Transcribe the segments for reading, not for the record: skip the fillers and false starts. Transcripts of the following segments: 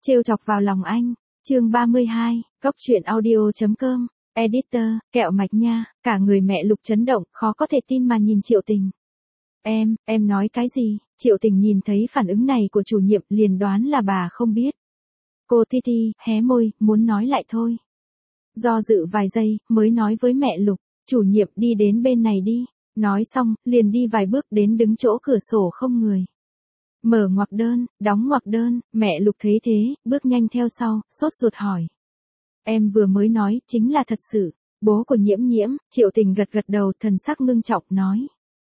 Trêu chọc vào lòng anh. Chương 32, Góc truyện audio.com. Editor, kẹo mạch nha. Cả người mẹ Lục chấn động, khó có thể tin mà nhìn Triệu Tình. Em nói cái gì? Triệu Tình nhìn thấy phản ứng này của chủ nhiệm liền đoán là bà không biết. Cô Ti, hé môi, muốn nói lại thôi. Do dự vài giây, mới nói với mẹ Lục, chủ nhiệm đi đến bên này đi. Nói xong, liền đi vài bước đến đứng chỗ cửa sổ không người. Mở ngoặc đơn, đóng ngoặc đơn, mẹ Lục thấy thế, bước nhanh theo sau, sốt ruột hỏi. Em vừa mới nói, chính là thật sự. Bố của Nhiễm Nhiễm, Triệu Tình gật gật đầu, thần sắc ngưng trọng, nói.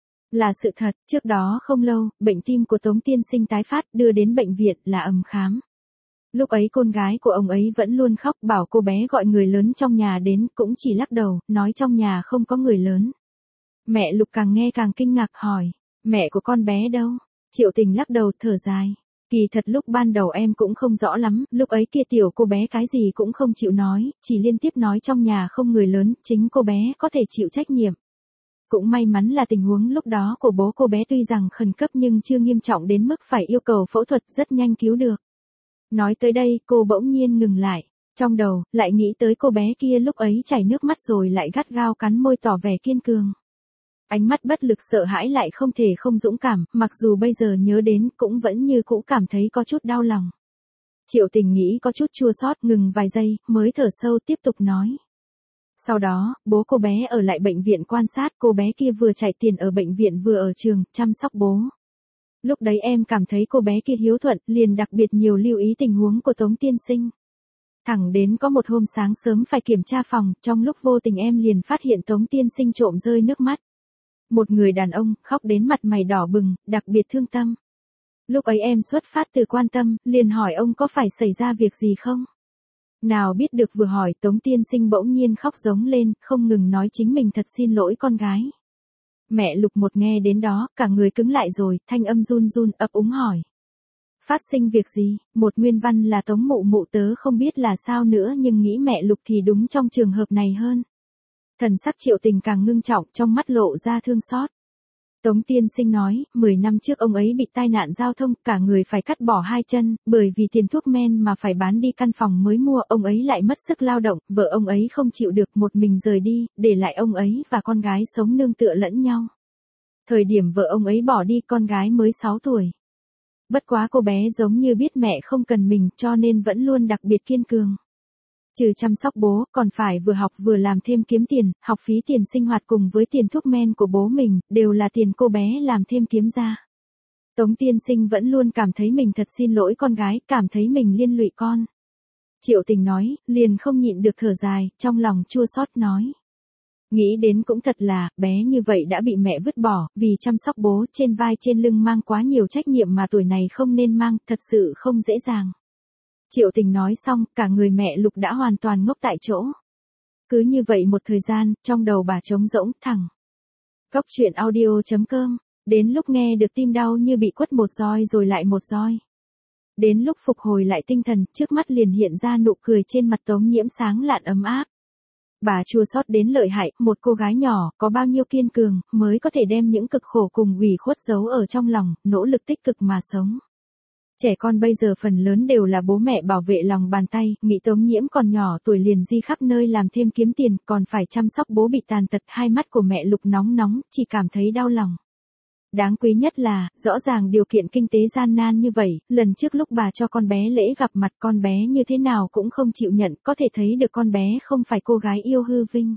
Là sự thật, trước đó không lâu, bệnh tim của Tống tiên sinh tái phát, đưa đến bệnh viện là ầm khám. Lúc ấy con gái của ông ấy vẫn luôn khóc, bảo cô bé gọi người lớn trong nhà đến, cũng chỉ lắc đầu, nói trong nhà không có người lớn. Mẹ Lục càng nghe càng kinh ngạc hỏi, mẹ của con bé đâu? Triệu Tình lắc đầu thở dài. Kỳ thật lúc ban đầu em cũng không rõ lắm, lúc ấy kia tiểu cô bé cái gì cũng không chịu nói, chỉ liên tiếp nói trong nhà không người lớn, chính cô bé có thể chịu trách nhiệm. Cũng may mắn là tình huống lúc đó của bố cô bé tuy rằng khẩn cấp nhưng chưa nghiêm trọng đến mức phải yêu cầu phẫu thuật, rất nhanh cứu được. Nói tới đây cô bỗng nhiên ngừng lại, trong đầu lại nghĩ tới cô bé kia lúc ấy chảy nước mắt rồi lại gắt gao cắn môi tỏ vẻ kiên cường. Ánh mắt bất lực sợ hãi lại không thể không dũng cảm, mặc dù bây giờ nhớ đến cũng vẫn như cũ cảm thấy có chút đau lòng. Triệu Tình nghĩ có chút chua xót, ngừng vài giây, mới thở sâu tiếp tục nói. Sau đó, bố cô bé ở lại bệnh viện quan sát, cô bé kia vừa chạy tiền ở bệnh viện vừa ở trường, chăm sóc bố. Lúc đấy em cảm thấy cô bé kia hiếu thuận, liền đặc biệt nhiều lưu ý tình huống của Tống tiên sinh. Thẳng đến có một hôm sáng sớm phải kiểm tra phòng, trong lúc vô tình em liền phát hiện Tống tiên sinh trộm rơi nước mắt. Một người đàn ông, khóc đến mặt mày đỏ bừng, đặc biệt thương tâm. Lúc ấy em xuất phát từ quan tâm, liền hỏi ông có phải xảy ra việc gì không? Nào biết được vừa hỏi Tống tiên sinh bỗng nhiên khóc giống lên, không ngừng nói chính mình thật xin lỗi con gái. Mẹ Lục một nghe đến đó, cả người cứng lại rồi, thanh âm run run ấp úng hỏi. Phát sinh việc gì? Một nguyên văn là Tống mụ mụ tớ không biết là sao nữa nhưng nghĩ mẹ Lục thì đúng trong trường hợp này hơn. Thần sắc Triệu Tình càng ngưng trọng, trong mắt lộ ra thương xót. Tống tiên sinh nói, 10 năm trước ông ấy bị tai nạn giao thông, cả người phải cắt bỏ 2 chân, bởi vì tiền thuốc men mà phải bán đi căn phòng mới mua, ông ấy lại mất sức lao động, vợ ông ấy không chịu được một mình rời đi, để lại ông ấy và con gái sống nương tựa lẫn nhau. Thời điểm vợ ông ấy bỏ đi con gái mới 6 tuổi. Bất quá cô bé giống như biết mẹ không cần mình cho nên vẫn luôn đặc biệt kiên cường. Trừ chăm sóc bố, còn phải vừa học vừa làm thêm kiếm tiền, học phí tiền sinh hoạt cùng với tiền thuốc men của bố mình, đều là tiền cô bé làm thêm kiếm ra. Tống tiên sinh vẫn luôn cảm thấy mình thật xin lỗi con gái, cảm thấy mình liên lụy con. Triệu Tình nói, liền không nhịn được thở dài, trong lòng chua xót nói. Nghĩ đến cũng thật là, bé như vậy đã bị mẹ vứt bỏ, vì chăm sóc bố, trên vai trên lưng mang quá nhiều trách nhiệm mà tuổi này không nên mang, thật sự không dễ dàng. Triệu Tình nói xong, cả người mẹ Lục đã hoàn toàn ngốc tại chỗ. Cứ như vậy một thời gian, trong đầu bà trống rỗng, thẳng. Góc truyện audio.com, đến lúc nghe được tim đau như bị quất một roi rồi lại một roi. Đến lúc phục hồi lại tinh thần, trước mắt liền hiện ra nụ cười trên mặt Tống Nhiễm sáng lạn ấm áp. Bà chua xót đến lợi hại, một cô gái nhỏ, có bao nhiêu kiên cường, mới có thể đem những cực khổ cùng ủy khuất giấu ở trong lòng, nỗ lực tích cực mà sống. Trẻ con bây giờ phần lớn đều là bố mẹ bảo vệ lòng bàn tay, nghĩ Tống Nhiễm còn nhỏ tuổi liền di khắp nơi làm thêm kiếm tiền, còn phải chăm sóc bố bị tàn tật, hai mắt của mẹ Lục nóng nóng, chỉ cảm thấy đau lòng. Đáng quý nhất là, rõ ràng điều kiện kinh tế gian nan như vậy, lần trước lúc bà cho con bé lễ gặp mặt con bé như thế nào cũng không chịu nhận, có thể thấy được con bé không phải cô gái yêu hư vinh.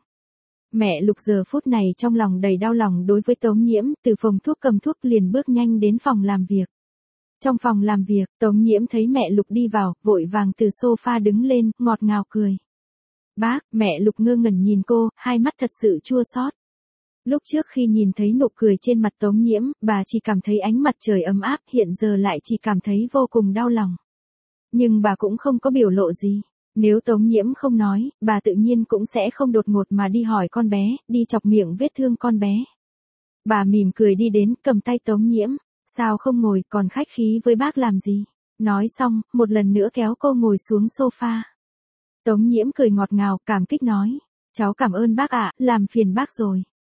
Mẹ Lục giờ phút này trong lòng đầy đau lòng đối với Tống Nhiễm, từ phòng thuốc cầm thuốc liền bước nhanh đến phòng làm việc. Trong phòng làm việc, Tống Nhiễm thấy mẹ Lục đi vào, vội vàng từ sofa đứng lên, ngọt ngào cười. Bác, mẹ Lục ngơ ngẩn nhìn cô, hai mắt thật sự chua xót. Lúc trước khi nhìn thấy nụ cười trên mặt Tống Nhiễm, bà chỉ cảm thấy ánh mặt trời ấm áp, hiện giờ lại chỉ cảm thấy vô cùng đau lòng. Nhưng bà cũng không có biểu lộ gì. Nếu Tống Nhiễm không nói, bà tự nhiên cũng sẽ không đột ngột mà đi hỏi con bé, đi chọc miệng vết thương con bé. Bà mỉm cười đi đến, cầm tay Tống Nhiễm. Sao không ngồi, còn khách khí với bác làm gì? Nói xong, một lần nữa kéo cô ngồi xuống sofa. Tống Nhiễm cười ngọt ngào, cảm kích nói. Cháu cảm ơn bác ạ, làm phiền bác rồi.